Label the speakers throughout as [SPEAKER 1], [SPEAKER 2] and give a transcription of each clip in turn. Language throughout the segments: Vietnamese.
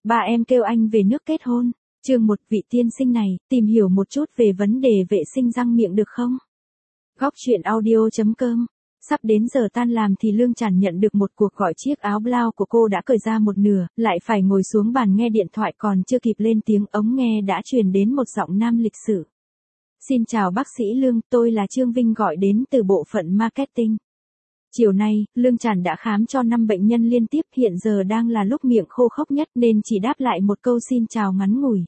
[SPEAKER 1] ba em kêu anh về nước kết hôn. Chương 1, vị tiên sinh này, tìm hiểu một chút về vấn đề vệ sinh răng miệng được không? Góc chuyện audio.com. Sắp đến giờ tan làm thì Lương Tràn nhận được một cuộc gọi, chiếc áo blau của cô đã cởi ra một nửa, lại phải ngồi xuống bàn nghe điện thoại, còn chưa kịp lên tiếng ống nghe đã truyền đến một giọng nam lịch sự. Xin chào bác sĩ Lương, tôi là Trương Vinh gọi đến từ bộ phận marketing. Chiều nay, Lương Tràn đã khám cho 5 bệnh nhân liên tiếp, hiện giờ đang là lúc miệng khô khốc nhất nên chỉ đáp lại một câu xin chào ngắn ngủi.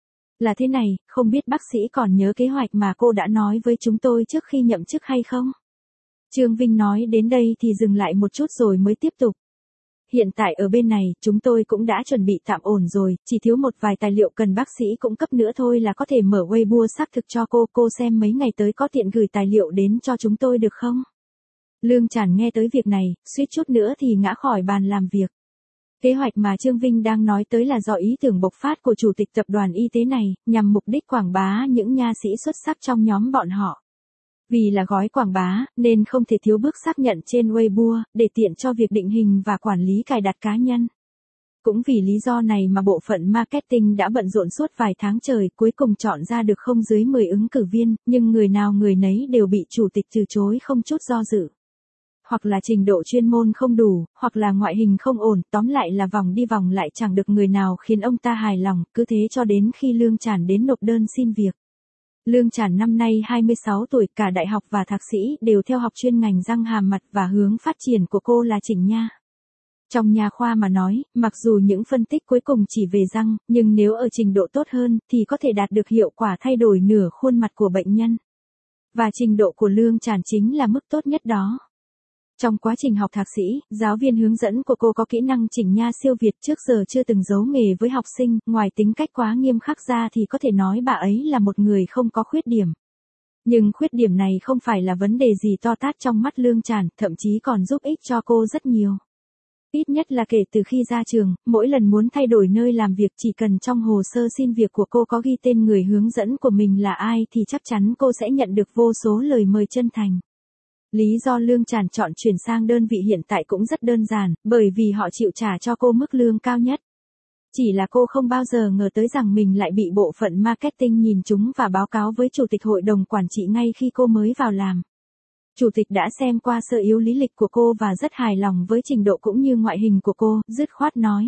[SPEAKER 1] Là thế này, không biết bác sĩ còn nhớ kế hoạch mà cô đã nói với chúng tôi trước khi nhậm chức hay không? Trương Vinh nói đến đây thì dừng lại một chút rồi mới tiếp tục. Hiện tại ở bên này, chúng tôi cũng đã chuẩn bị tạm ổn rồi, chỉ thiếu một vài tài liệu cần bác sĩ cung cấp nữa thôi là có thể mở Weibo xác thực cho cô xem mấy ngày tới có tiện gửi tài liệu đến cho chúng tôi được không? Lương Tràn nghe tới việc này, suýt chút nữa thì ngã khỏi bàn làm việc. Kế hoạch mà Trương Vinh đang nói tới là do ý tưởng bộc phát của chủ tịch tập đoàn y tế này, nhằm mục đích quảng bá những nha sĩ xuất sắc trong nhóm bọn họ. Vì là gói quảng bá, nên không thể thiếu bước xác nhận trên Weibo, để tiện cho việc định hình và quản lý cài đặt cá nhân. Cũng vì lý do này mà bộ phận marketing đã bận rộn suốt vài tháng trời, cuối cùng chọn ra được không dưới 10 ứng cử viên, nhưng người nào người nấy đều bị chủ tịch từ chối không chút do dự. Hoặc là trình độ chuyên môn không đủ, hoặc là ngoại hình không ổn, tóm lại là vòng đi vòng lại chẳng được người nào khiến ông ta hài lòng, cứ thế cho đến khi Lương Tràn đến nộp đơn xin việc. Lương Tràn năm nay 26 tuổi, cả đại học và thạc sĩ đều theo học chuyên ngành răng hàm mặt và hướng phát triển của cô là chỉnh nha. Trong nha khoa mà nói, mặc dù những phân tích cuối cùng chỉ về răng, nhưng nếu ở trình độ tốt hơn thì có thể đạt được hiệu quả thay đổi nửa khuôn mặt của bệnh nhân. Và trình độ của Lương Tràn chính là mức tốt nhất đó. Trong quá trình học thạc sĩ, giáo viên hướng dẫn của cô có kỹ năng chỉnh nha siêu việt, trước giờ chưa từng giấu nghề với học sinh, ngoài tính cách quá nghiêm khắc ra thì có thể nói bà ấy là một người không có khuyết điểm. Nhưng khuyết điểm này không phải là vấn đề gì to tát trong mắt Lương Tràn, thậm chí còn giúp ích cho cô rất nhiều. Ít nhất là kể từ khi ra trường, mỗi lần muốn thay đổi nơi làm việc chỉ cần trong hồ sơ xin việc của cô có ghi tên người hướng dẫn của mình là ai thì chắc chắn cô sẽ nhận được vô số lời mời chân thành. Lý do Lương Tràn chọn chuyển sang đơn vị hiện tại cũng rất đơn giản, bởi vì họ chịu trả cho cô mức lương cao nhất. Chỉ là cô không bao giờ ngờ tới rằng mình lại bị bộ phận marketing nhìn trúng và báo cáo với chủ tịch hội đồng quản trị ngay khi cô mới vào làm. Chủ tịch đã xem qua sơ yếu lý lịch của cô và rất hài lòng với trình độ cũng như ngoại hình của cô, dứt khoát nói.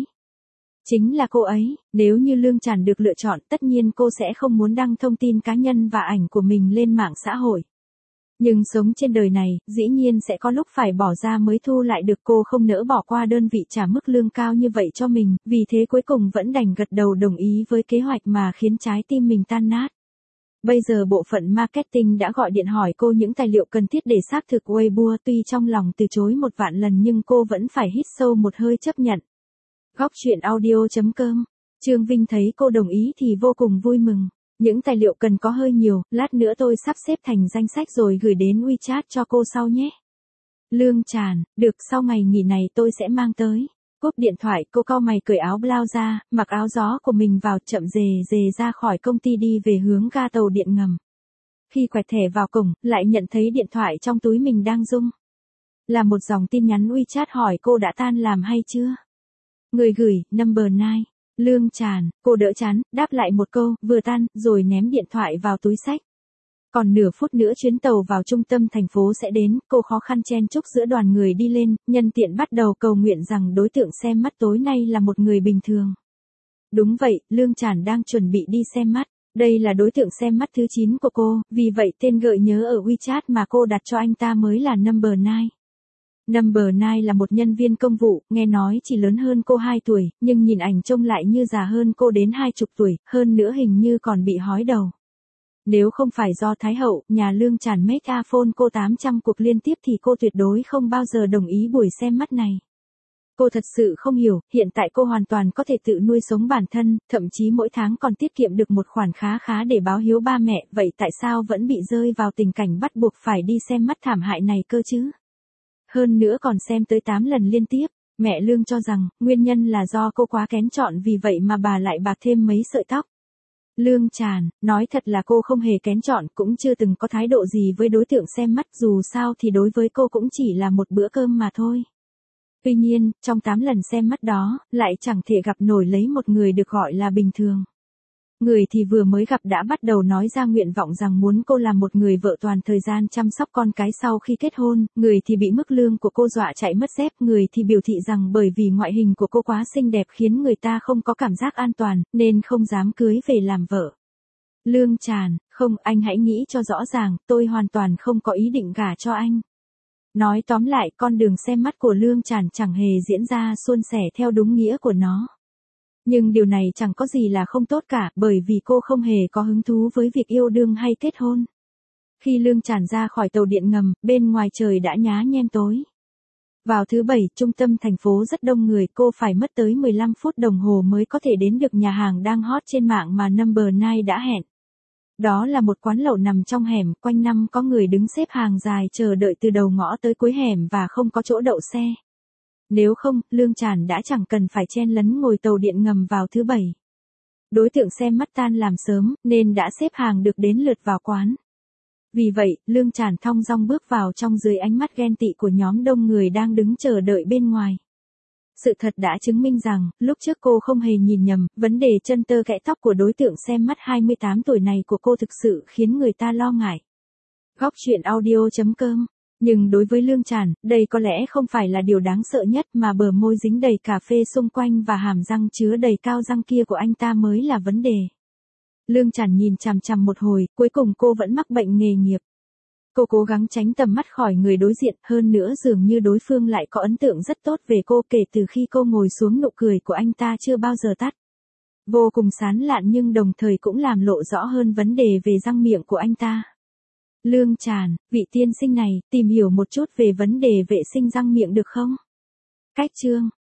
[SPEAKER 1] Chính là cô ấy, nếu như Lương Tràn được lựa chọn, tất nhiên cô sẽ không muốn đăng thông tin cá nhân và ảnh của mình lên mạng xã hội. Nhưng sống trên đời này, dĩ nhiên sẽ có lúc phải bỏ ra mới thu lại được, cô không nỡ bỏ qua đơn vị trả mức lương cao như vậy cho mình, vì thế cuối cùng vẫn đành gật đầu đồng ý với kế hoạch mà khiến trái tim mình tan nát. Bây giờ bộ phận marketing đã gọi điện hỏi cô những tài liệu cần thiết để xác thực Weibo, tuy trong lòng từ chối 1.000.000 lần nhưng cô vẫn phải hít sâu một hơi chấp nhận. Góc chuyện audio.com. Trương Vinh thấy cô đồng ý thì vô cùng vui mừng. Những tài liệu cần có hơi nhiều, lát nữa tôi sắp xếp thành danh sách rồi gửi đến WeChat cho cô sau nhé. Lương Tràn, được, sau ngày nghỉ này tôi sẽ mang tới. Cúp điện thoại, cô cau mày cởi áo blau ra, mặc áo gió của mình vào, chậm rề ra khỏi công ty đi về hướng ga tàu điện ngầm. Khi quẹt thẻ vào cổng, lại nhận thấy điện thoại trong túi mình đang rung. Là một dòng tin nhắn WeChat hỏi cô đã tan làm hay chưa. Người gửi, number 9. Lương Tràn, cô đỡ chán, đáp lại một câu, vừa tan, rồi ném điện thoại vào túi xách. Còn nửa phút nữa chuyến tàu vào trung tâm thành phố sẽ đến, cô khó khăn chen chúc giữa đoàn người đi lên, nhân tiện bắt đầu cầu nguyện rằng đối tượng xem mắt tối nay là một người bình thường. Đúng vậy, Lương Tràn đang chuẩn bị đi xem mắt. Đây là đối tượng xem mắt thứ 9 của cô, vì vậy tên gợi nhớ ở WeChat mà cô đặt cho anh ta mới là number 9. Number 9 là một nhân viên công vụ, nghe nói chỉ lớn hơn cô 2 tuổi, nhưng nhìn ảnh trông lại như già hơn cô đến 20 tuổi, hơn nữa hình như còn bị hói đầu. Nếu không phải do Thái Hậu, nhà Lương Tràn make a phone cô 800 cuộc liên tiếp thì cô tuyệt đối không bao giờ đồng ý buổi xem mắt này. Cô thật sự không hiểu, hiện tại cô hoàn toàn có thể tự nuôi sống bản thân, thậm chí mỗi tháng còn tiết kiệm được một khoản khá để báo hiếu ba mẹ, vậy tại sao vẫn bị rơi vào tình cảnh bắt buộc phải đi xem mắt thảm hại này cơ chứ? Hơn nữa còn xem tới 8 lần liên tiếp, mẹ Lương cho rằng, nguyên nhân là do cô quá kén chọn vì vậy mà bà lại bạc thêm mấy sợi tóc. Lương Tràn, nói thật là cô không hề kén chọn, cũng chưa từng có thái độ gì với đối tượng xem mắt, dù sao thì đối với cô cũng chỉ là một bữa cơm mà thôi. Tuy nhiên, trong 8 lần xem mắt đó, lại chẳng thể gặp nổi lấy một người được gọi là bình thường. Người thì vừa mới gặp đã bắt đầu nói ra nguyện vọng rằng muốn cô làm một người vợ toàn thời gian chăm sóc con cái sau khi kết hôn, người thì bị mức lương của cô dọa chạy mất dép, người thì biểu thị rằng bởi vì ngoại hình của cô quá xinh đẹp khiến người ta không có cảm giác an toàn, nên không dám cưới về làm vợ. Lương Tràn, không, anh hãy nghĩ cho rõ ràng, tôi hoàn toàn không có ý định gả cho anh. Nói tóm lại, con đường xem mắt của Lương Tràn chẳng hề diễn ra suôn sẻ theo đúng nghĩa của nó. Nhưng điều này chẳng có gì là không tốt cả, bởi vì cô không hề có hứng thú với việc yêu đương hay kết hôn. Khi Lương Tràn ra khỏi tàu điện ngầm, bên ngoài trời đã nhá nhem tối. Vào thứ Bảy, trung tâm thành phố rất đông người, cô phải mất tới 15 phút đồng hồ mới có thể đến được nhà hàng đang hot trên mạng mà Number 9 đã hẹn. Đó là một quán lẩu nằm trong hẻm, quanh năm có người đứng xếp hàng dài chờ đợi từ đầu ngõ tới cuối hẻm và không có chỗ đậu xe. Nếu không, Lương Tràn đã chẳng cần phải chen lấn ngồi tàu điện ngầm vào thứ Bảy. Đối tượng xem mắt tan làm sớm, nên đã xếp hàng được đến lượt vào quán. Vì vậy, Lương Tràn thong dong bước vào trong dưới ánh mắt ghen tị của nhóm đông người đang đứng chờ đợi bên ngoài. Sự thật đã chứng minh rằng, lúc trước cô không hề nhìn nhầm, vấn đề chân tơ kẽ tóc của đối tượng xem mắt 28 tuổi này của cô thực sự khiến người ta lo ngại. Góc truyện audio.com. Nhưng đối với Lương Tràn, đây có lẽ không phải là điều đáng sợ nhất mà bờ môi dính đầy cà phê xung quanh và hàm răng chứa đầy cao răng kia của anh ta mới là vấn đề. Lương Tràn nhìn chằm chằm một hồi, cuối cùng cô vẫn mắc bệnh nghề nghiệp. Cô cố gắng tránh tầm mắt khỏi người đối diện, hơn nữa dường như đối phương lại có ấn tượng rất tốt về cô kể từ khi cô ngồi xuống, nụ cười của anh ta chưa bao giờ tắt. Vô cùng sán lạn nhưng đồng thời cũng làm lộ rõ hơn vấn đề về răng miệng của anh ta. Lương Tràn, vị tiên sinh này, tìm hiểu một chút về vấn đề vệ sinh răng miệng được không? Cách chương